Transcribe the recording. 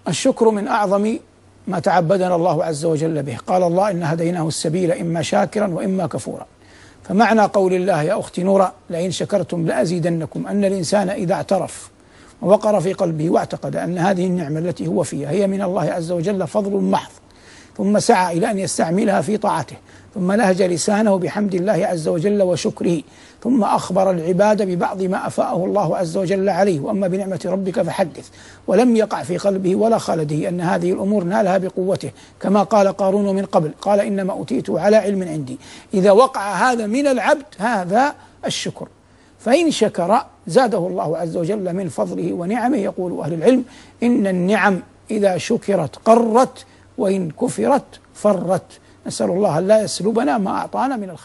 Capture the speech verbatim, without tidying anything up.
الشكر من أعظم ما تعبدنا الله عز وجل به. قال الله: إن هديناه السبيل إما شاكرا وإما كفورا. فمعنى قول الله يا أختي نورة: لئن شكرتم لأزيدنكم، أن الإنسان إذا اعترف ووقر في قلبه واعتقد أن هذه النعمة التي هو فيها هي من الله عز وجل فضل محض، ثم سعى إلى أن يستعملها في طاعته، ثم لهج لسانه بحمد الله عز وجل وشكره، ثم أخبر العباد ببعض ما أفاءه الله عز وجل عليه: وأما بنعمة ربك فحدث، ولم يقع في قلبه ولا خالده أن هذه الأمور نالها بقوته، كما قال قارون من قبل: قال إنما أوتيته على علم عندي. إذا وقع هذا من العبد هذا الشكر، فإن شكر زاده الله عز وجل من فضله ونعمه. يقول أهل العلم: إن النعم إذا شكرت قرت، وإن كفرت فرت. نسأل الله أن لا يسلبنا ما أعطانا من الخير.